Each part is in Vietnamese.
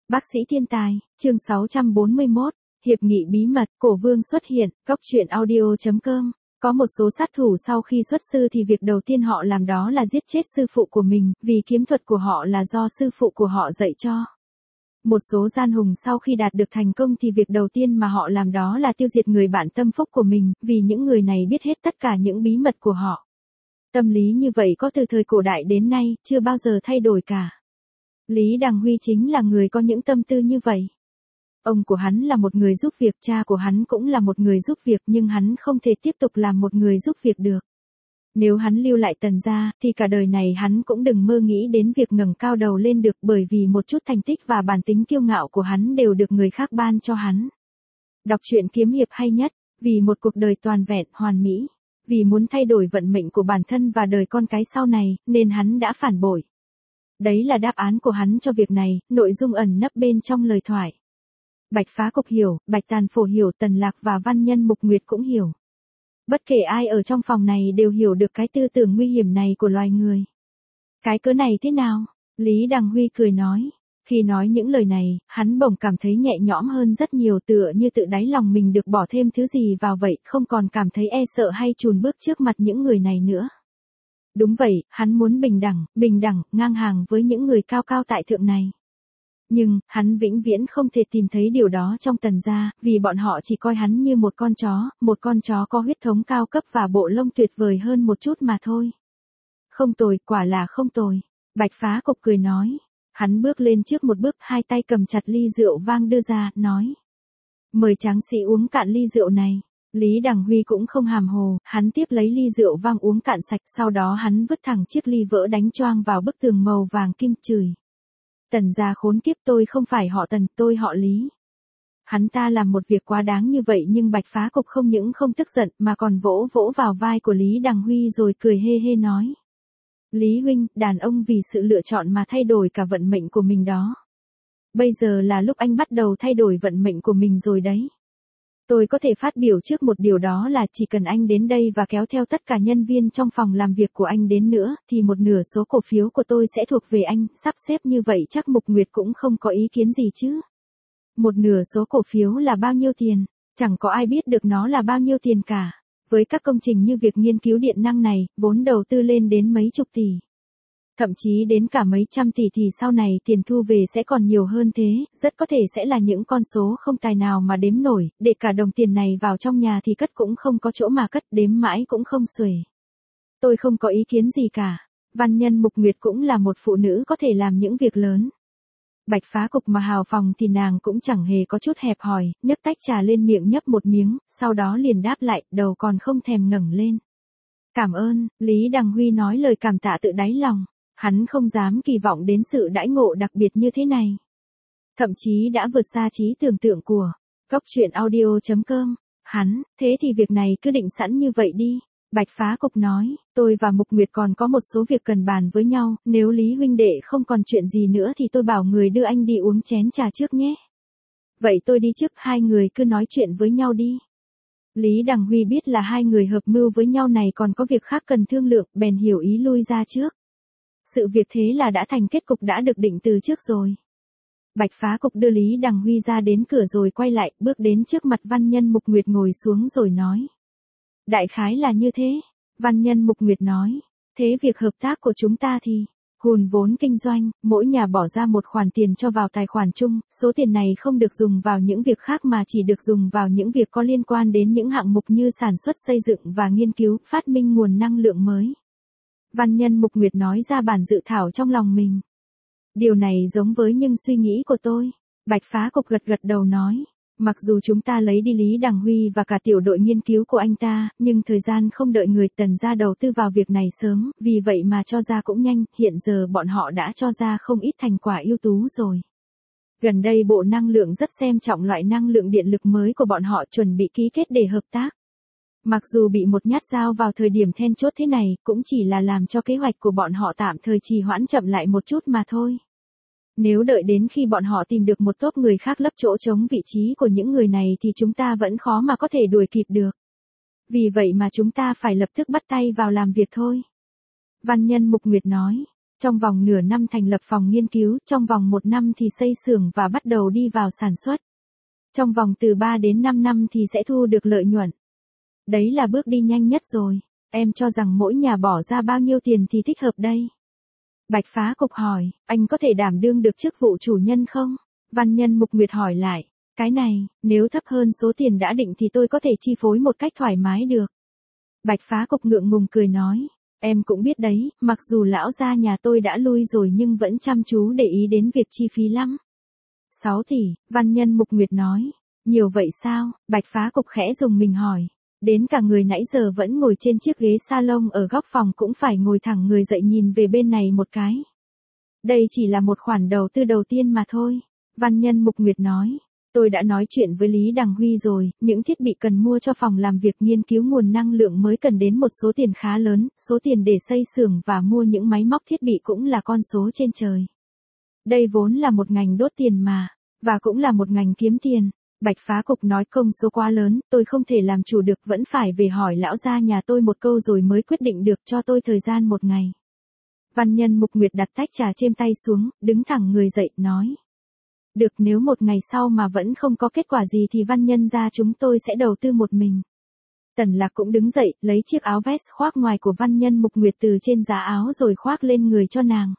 Bác sĩ thiên tài, chương 641, hiệp nghị bí mật, cổ vương xuất hiện, góc truyện audio.com. Có một số sát thủ sau khi xuất sư thì việc đầu tiên họ làm đó là giết chết sư phụ của mình, vì kiếm thuật của họ là do sư phụ của họ dạy cho. Một số gian hùng sau khi đạt được thành công thì việc đầu tiên mà họ làm đó là tiêu diệt người bạn tâm phúc của mình, vì những người này biết hết tất cả những bí mật của họ. Tâm lý như vậy có từ thời cổ đại đến nay, chưa bao giờ thay đổi cả. Lý Đằng Huy chính là người có những tâm tư như vậy. Ông của hắn là một người giúp việc, cha của hắn cũng là một người giúp việc, nhưng hắn không thể tiếp tục làm một người giúp việc được. Nếu hắn lưu lại Tần gia, thì cả đời này hắn cũng đừng mơ nghĩ đến việc ngẩng cao đầu lên được, bởi vì một chút thành tích và bản tính kiêu ngạo của hắn đều được người khác ban cho hắn. Đọc truyện kiếm hiệp hay nhất, vì một cuộc đời toàn vẹn, hoàn mỹ, vì muốn thay đổi vận mệnh của bản thân và đời con cái sau này, nên hắn đã phản bội. Đấy là đáp án của hắn cho việc này, nội dung ẩn nấp bên trong lời thoại. Bạch Phá Cục hiểu, Bạch Tàn Phổ hiểu, Tần Lạc và Văn Nhân Mục Nguyệt cũng hiểu. Bất kể ai ở trong phòng này đều hiểu được cái tư tưởng nguy hiểm này của loài người. Cái cớ này thế nào? Lý Đằng Huy cười nói. Khi nói những lời này, hắn bỗng cảm thấy nhẹ nhõm hơn rất nhiều, tựa như tự đáy lòng mình được bỏ thêm thứ gì vào vậy, không còn cảm thấy e sợ hay chùn bước trước mặt những người này nữa. Đúng vậy, hắn muốn bình đẳng, ngang hàng với những người cao cao tại thượng này. Nhưng, hắn vĩnh viễn không thể tìm thấy điều đó trong Tần gia, vì bọn họ chỉ coi hắn như một con chó có huyết thống cao cấp và bộ lông tuyệt vời hơn một chút mà thôi. Không tồi, quả là không tồi. Bạch Phá Cục cười nói. Hắn bước lên trước một bước, hai tay cầm chặt ly rượu vang đưa ra, nói. Mời tráng sĩ uống cạn ly rượu này. Lý Đằng Huy cũng không hàm hồ, hắn tiếp lấy ly rượu vang uống cạn sạch, sau đó hắn vứt thẳng chiếc ly vỡ đánh choang vào bức tường màu vàng kim, chửi. Tần gia khốn kiếp, tôi không phải họ Tần, tôi họ Lý. Hắn ta làm một việc quá đáng như vậy, nhưng Bạch Phá Cục không những không tức giận mà còn vỗ vỗ vào vai của Lý Đằng Huy rồi cười hê hê nói. Lý huynh, đàn ông vì sự lựa chọn mà thay đổi cả vận mệnh của mình đó. Bây giờ là lúc anh bắt đầu thay đổi vận mệnh của mình rồi đấy. Tôi có thể phát biểu trước một điều, đó là chỉ cần anh đến đây và kéo theo tất cả nhân viên trong phòng làm việc của anh đến nữa, thì một nửa số cổ phiếu của tôi sẽ thuộc về anh, sắp xếp như vậy chắc Mục Nguyệt cũng không có ý kiến gì chứ. Một nửa số cổ phiếu là bao nhiêu tiền? Chẳng có ai biết được nó là bao nhiêu tiền cả. Với các công trình như việc nghiên cứu điện năng này, vốn đầu tư lên đến mấy chục tỷ. Thậm chí đến cả mấy trăm tỷ thì sau này tiền thu về sẽ còn nhiều hơn thế, rất có thể sẽ là những con số không tài nào mà đếm nổi, để cả đồng tiền này vào trong nhà thì cất cũng không có chỗ mà cất, đếm mãi cũng không xuể. Tôi không có ý kiến gì cả. Văn Nhân Mục Nguyệt cũng là một phụ nữ có thể làm những việc lớn. Bạch Phá Cục mà hào phóng thì nàng cũng chẳng hề có chút hẹp hòi, nhấc tách trà lên miệng nhấp một miếng, sau đó liền đáp lại, đầu còn không thèm ngẩng lên. Cảm ơn, Lý Đằng Huy nói lời cảm tạ tự đáy lòng. Hắn không dám kỳ vọng đến sự đãi ngộ đặc biệt như thế này. Thậm chí đã vượt xa trí tưởng tượng của góc truyện audio.com. Hắn, thế thì việc này cứ định sẵn như vậy đi. Bạch Phá Cục nói, tôi và Mục Nguyệt còn có một số việc cần bàn với nhau, nếu Lý huynh đệ không còn chuyện gì nữa thì tôi bảo người đưa anh đi uống chén trà trước nhé. Vậy tôi đi trước, hai người cứ nói chuyện với nhau đi. Lý Đằng Huy biết là hai người hợp mưu với nhau này còn có việc khác cần thương lượng, bèn hiểu ý lui ra trước. Sự việc thế là đã thành kết cục đã được định từ trước rồi. Bạch Phá Cục đưa Lý Đằng Huy ra đến cửa rồi quay lại, bước đến trước mặt Văn Nhân Mục Nguyệt ngồi xuống rồi nói. Đại khái là như thế. Văn Nhân Mục Nguyệt nói. Thế việc hợp tác của chúng ta thì, hùn vốn kinh doanh, mỗi nhà bỏ ra một khoản tiền cho vào tài khoản chung, số tiền này không được dùng vào những việc khác mà chỉ được dùng vào những việc có liên quan đến những hạng mục như sản xuất, xây dựng và nghiên cứu, phát minh nguồn năng lượng mới. Văn Nhân Mục Nguyệt nói ra bản dự thảo trong lòng mình. Điều này giống với những suy nghĩ của tôi. Bạch Phá Cục gật gật đầu nói. Mặc dù chúng ta lấy đi Lý Đằng Huy và cả tiểu đội nghiên cứu của anh ta, nhưng thời gian không đợi người Tần gia đầu tư vào việc này sớm, vì vậy mà cho ra cũng nhanh, hiện giờ bọn họ đã cho ra không ít thành quả ưu tú rồi. Gần đây Bộ Năng lượng rất xem trọng loại năng lượng điện lực mới của bọn họ, chuẩn bị ký kết để hợp tác. Mặc dù bị một nhát dao vào thời điểm then chốt thế này, cũng chỉ là làm cho kế hoạch của bọn họ tạm thời trì hoãn chậm lại một chút mà thôi. Nếu đợi đến khi bọn họ tìm được một tốp người khác lấp chỗ trống vị trí của những người này thì chúng ta vẫn khó mà có thể đuổi kịp được. Vì vậy mà chúng ta phải lập tức bắt tay vào làm việc thôi. Văn Nhân Mục Nguyệt nói. Trong vòng nửa năm thành lập phòng nghiên cứu, trong vòng 1 năm thì xây xưởng và bắt đầu đi vào sản xuất. Trong vòng từ 3 đến 5 năm thì sẽ thu được lợi nhuận. Đấy là bước đi nhanh nhất rồi. Em cho rằng mỗi nhà bỏ ra bao nhiêu tiền thì thích hợp đây? Bạch Phá Cục hỏi, anh có thể đảm đương được chức vụ chủ nhân không? Văn Nhân Mục Nguyệt hỏi lại, cái này, nếu thấp hơn số tiền đã định thì tôi có thể chi phối một cách thoải mái được. Bạch Phá Cục ngượng ngùng cười nói, em cũng biết đấy, mặc dù lão gia nhà tôi đã lui rồi nhưng vẫn chăm chú để ý đến việc chi phí lắm. 6 tỷ, Văn Nhân Mục Nguyệt nói, nhiều vậy sao? Bạch Phá Cục khẽ dùng mình hỏi. Đến cả người nãy giờ vẫn ngồi trên chiếc ghế salon ở góc phòng cũng phải ngồi thẳng người dậy nhìn về bên này một cái. Đây chỉ là một khoản đầu tư đầu tiên mà thôi. Văn Nhân Mục Nguyệt nói. Tôi đã nói chuyện với Lý Đằng Huy rồi, những thiết bị cần mua cho phòng làm việc nghiên cứu nguồn năng lượng mới cần đến một số tiền khá lớn, số tiền để xây xưởng và mua những máy móc thiết bị cũng là con số trên trời. Đây vốn là một ngành đốt tiền mà, và cũng là một ngành kiếm tiền. Bạch Phá Cục nói công số quá lớn, tôi không thể làm chủ được, vẫn phải về hỏi lão gia nhà tôi một câu rồi mới quyết định được, cho tôi thời gian 1 ngày. Văn Nhân Mục Nguyệt đặt tách trà trên tay xuống, đứng thẳng người dậy, nói. Được, nếu 1 ngày sau mà vẫn không có kết quả gì thì Văn Nhân gia chúng tôi sẽ đầu tư một mình. Tần Lạc cũng đứng dậy, lấy chiếc áo vest khoác ngoài của Văn Nhân Mục Nguyệt từ trên giá áo rồi khoác lên người cho nàng.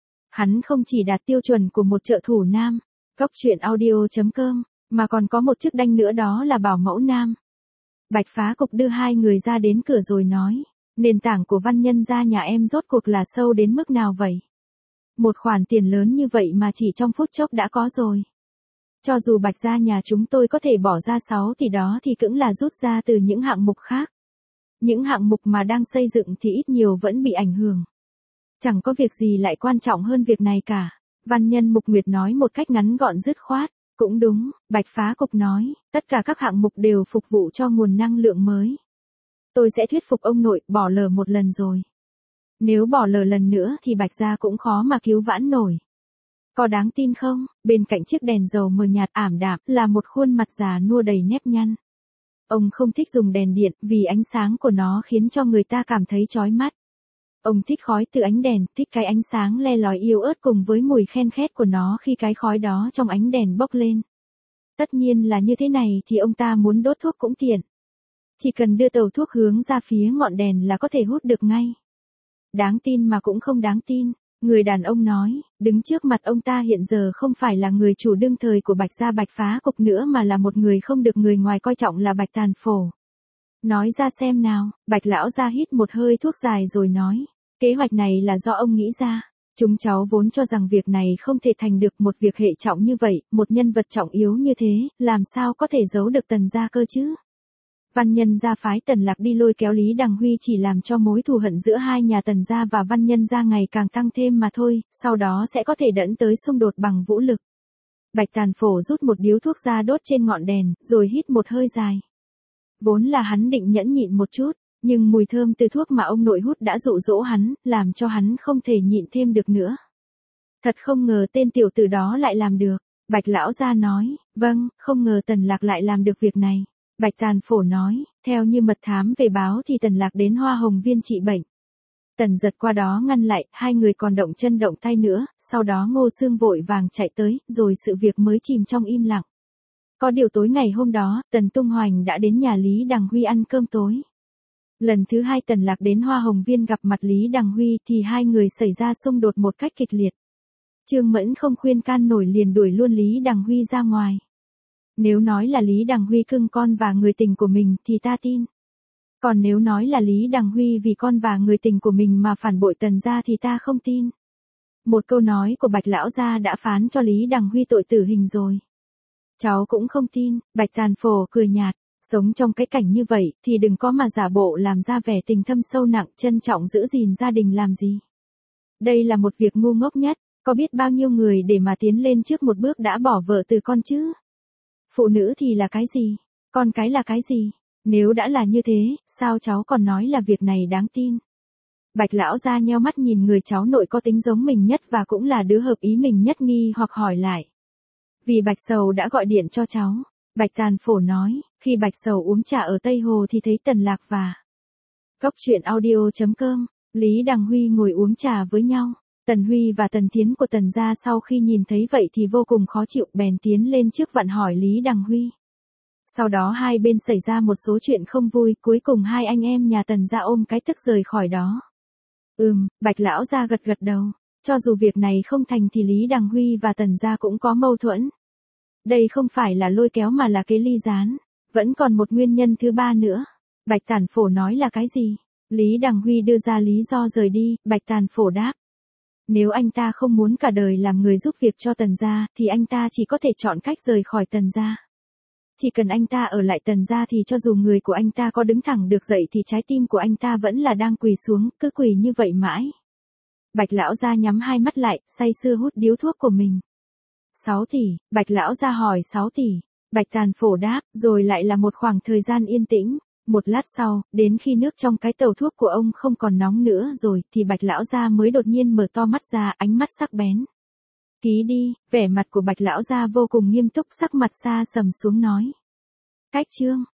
Hắn không chỉ đạt tiêu chuẩn của một trợ thủ nam, Góc Truyện Audio.com, mà còn có một chức danh nữa, đó là bảo mẫu nam. Bạch Phá Cục đưa hai người ra đến cửa rồi nói, nền tảng của Văn Nhân gia nhà em rốt cuộc là sâu đến mức nào vậy? Một khoản tiền lớn như vậy mà chỉ trong phút chốc đã có rồi. Cho dù Bạch gia nhà chúng tôi có thể bỏ ra 6 tỷ đó thì cũng là rút ra từ những hạng mục khác. Những hạng mục mà đang xây dựng thì ít nhiều vẫn bị ảnh hưởng. Chẳng có việc gì lại quan trọng hơn việc này cả. Văn Nhân Mục Nguyệt nói một cách ngắn gọn dứt khoát. Cũng đúng, Bạch Phá Cục nói, tất cả các hạng mục đều phục vụ cho nguồn năng lượng mới. Tôi sẽ thuyết phục ông nội, bỏ lờ một lần rồi. Nếu bỏ lờ lần nữa thì Bạch gia cũng khó mà cứu vãn nổi. Có đáng tin không? Bên cạnh chiếc đèn dầu mờ nhạt ảm đạm là một khuôn mặt già nua đầy nếp nhăn. Ông không thích dùng đèn điện vì ánh sáng của nó khiến cho người ta cảm thấy chói mắt. Ông thích khói từ ánh đèn, thích cái ánh sáng le lói yếu ớt cùng với mùi khen khét của nó khi cái khói đó trong ánh đèn bốc lên. Tất nhiên là như thế này thì ông ta muốn đốt thuốc cũng tiện. Chỉ cần đưa tàu thuốc hướng ra phía ngọn đèn là có thể hút được ngay. Đáng tin mà cũng không đáng tin. Người đàn ông nói, đứng trước mặt ông ta hiện giờ không phải là người chủ đương thời của Bạch gia Bạch Phá Cục nữa mà là một người không được người ngoài coi trọng là Bạch Tàn Phổ. Nói ra xem nào, Bạch lão gia hít một hơi thuốc dài rồi nói, kế hoạch này là do ông nghĩ ra. Chúng cháu vốn cho rằng việc này không thể thành được, một việc hệ trọng như vậy, một nhân vật trọng yếu như thế, làm sao có thể giấu được Tần gia cơ chứ? Văn Nhân gia phái Tần Lạc đi lôi kéo Lý Đằng Huy chỉ làm cho mối thù hận giữa hai nhà Tần gia và Văn Nhân gia ngày càng tăng thêm mà thôi, sau đó sẽ có thể dẫn tới xung đột bằng vũ lực. Bạch Tàn Phổ rút một điếu thuốc ra đốt trên ngọn đèn, rồi hít một hơi dài. Vốn là hắn định nhẫn nhịn một chút, nhưng mùi thơm từ thuốc mà ông nội hút đã dụ dỗ hắn, làm cho hắn không thể nhịn thêm được nữa. Thật không ngờ tên tiểu tử đó lại làm được. Bạch lão gia nói, vâng, không ngờ Tần Lạc lại làm được việc này. Bạch Tàn Phổ nói, theo như mật thám về báo thì Tần Lạc đến Hoa Hồng Viên trị bệnh. Tần Giật qua đó ngăn lại, hai người còn động chân động tay nữa, sau đó Ngô Xương vội vàng chạy tới, rồi sự việc mới chìm trong im lặng. Có điều tối ngày hôm đó, Tần Tung Hoành đã đến nhà Lý Đằng Huy ăn cơm tối. Lần thứ hai Tần Lạc đến Hoa Hồng Viên gặp mặt Lý Đằng Huy thì hai người xảy ra xung đột một cách kịch liệt. Trương Mẫn không khuyên can nổi liền đuổi luôn Lý Đằng Huy ra ngoài. Nếu nói là Lý Đằng Huy cưng con và người tình của mình thì ta tin. Còn nếu nói là Lý Đằng Huy vì con và người tình của mình mà phản bội Tần gia thì ta không tin. Một câu nói của Bạch lão gia đã phán cho Lý Đằng Huy tội tử hình rồi. Cháu cũng không tin, Bạch Tàn Phổ cười nhạt, sống trong cái cảnh như vậy thì đừng có mà giả bộ làm ra vẻ tình thâm sâu nặng, trân trọng giữ gìn gia đình làm gì. Đây là một việc ngu ngốc nhất, có biết bao nhiêu người để mà tiến lên trước một bước đã bỏ vợ từ con chứ. Phụ nữ thì là cái gì, con cái là cái gì, nếu đã là như thế, sao cháu còn nói là việc này đáng tin. Bạch lão gia nheo mắt nhìn người cháu nội có tính giống mình nhất và cũng là đứa hợp ý mình nhất nghi hoặc hỏi lại. Vì Bạch Sầu đã gọi điện cho cháu. Bạch Tàn Phổ nói, khi Bạch Sầu uống trà ở Tây Hồ thì thấy Tần Lạc và Góc Truyện Audio.com, Lý Đằng Huy ngồi uống trà với nhau. Tần Huy và Tần Thiến của Tần gia sau khi nhìn thấy vậy thì vô cùng khó chịu, bèn tiến lên trước vặn hỏi Lý Đằng Huy. Sau đó hai bên xảy ra một số chuyện không vui, cuối cùng hai anh em nhà Tần gia ôm cái tức rời khỏi đó. Bạch lão gia gật gật đầu, cho dù việc này không thành thì Lý Đằng Huy và Tần gia cũng có mâu thuẫn. Đây không phải là lôi kéo mà là kế ly gián, vẫn còn một nguyên nhân thứ ba nữa. Bạch Tản Phổ nói là cái gì? Lý Đằng Huy đưa ra lý do rời đi, Bạch Tản Phổ đáp. Nếu anh ta không muốn cả đời làm người giúp việc cho Tần gia, thì anh ta chỉ có thể chọn cách rời khỏi Tần gia. Chỉ cần anh ta ở lại Tần gia thì cho dù người của anh ta có đứng thẳng được dậy thì trái tim của anh ta vẫn là đang quỳ xuống, cứ quỳ như vậy mãi. Bạch lão gia nhắm hai mắt lại, say sưa hút điếu thuốc của mình. 6 tỷ, Bạch lão gia hỏi 6 tỷ. Bạch Tản Phổ đáp, rồi lại là một khoảng thời gian yên tĩnh. Một lát sau, đến khi nước trong cái tàu thuốc của ông không còn nóng nữa rồi, thì Bạch lão gia mới đột nhiên mở to mắt ra, ánh mắt sắc bén. Ký đi, vẻ mặt của Bạch lão gia vô cùng nghiêm túc, sắc mặt xa sầm xuống nói. Cách chương.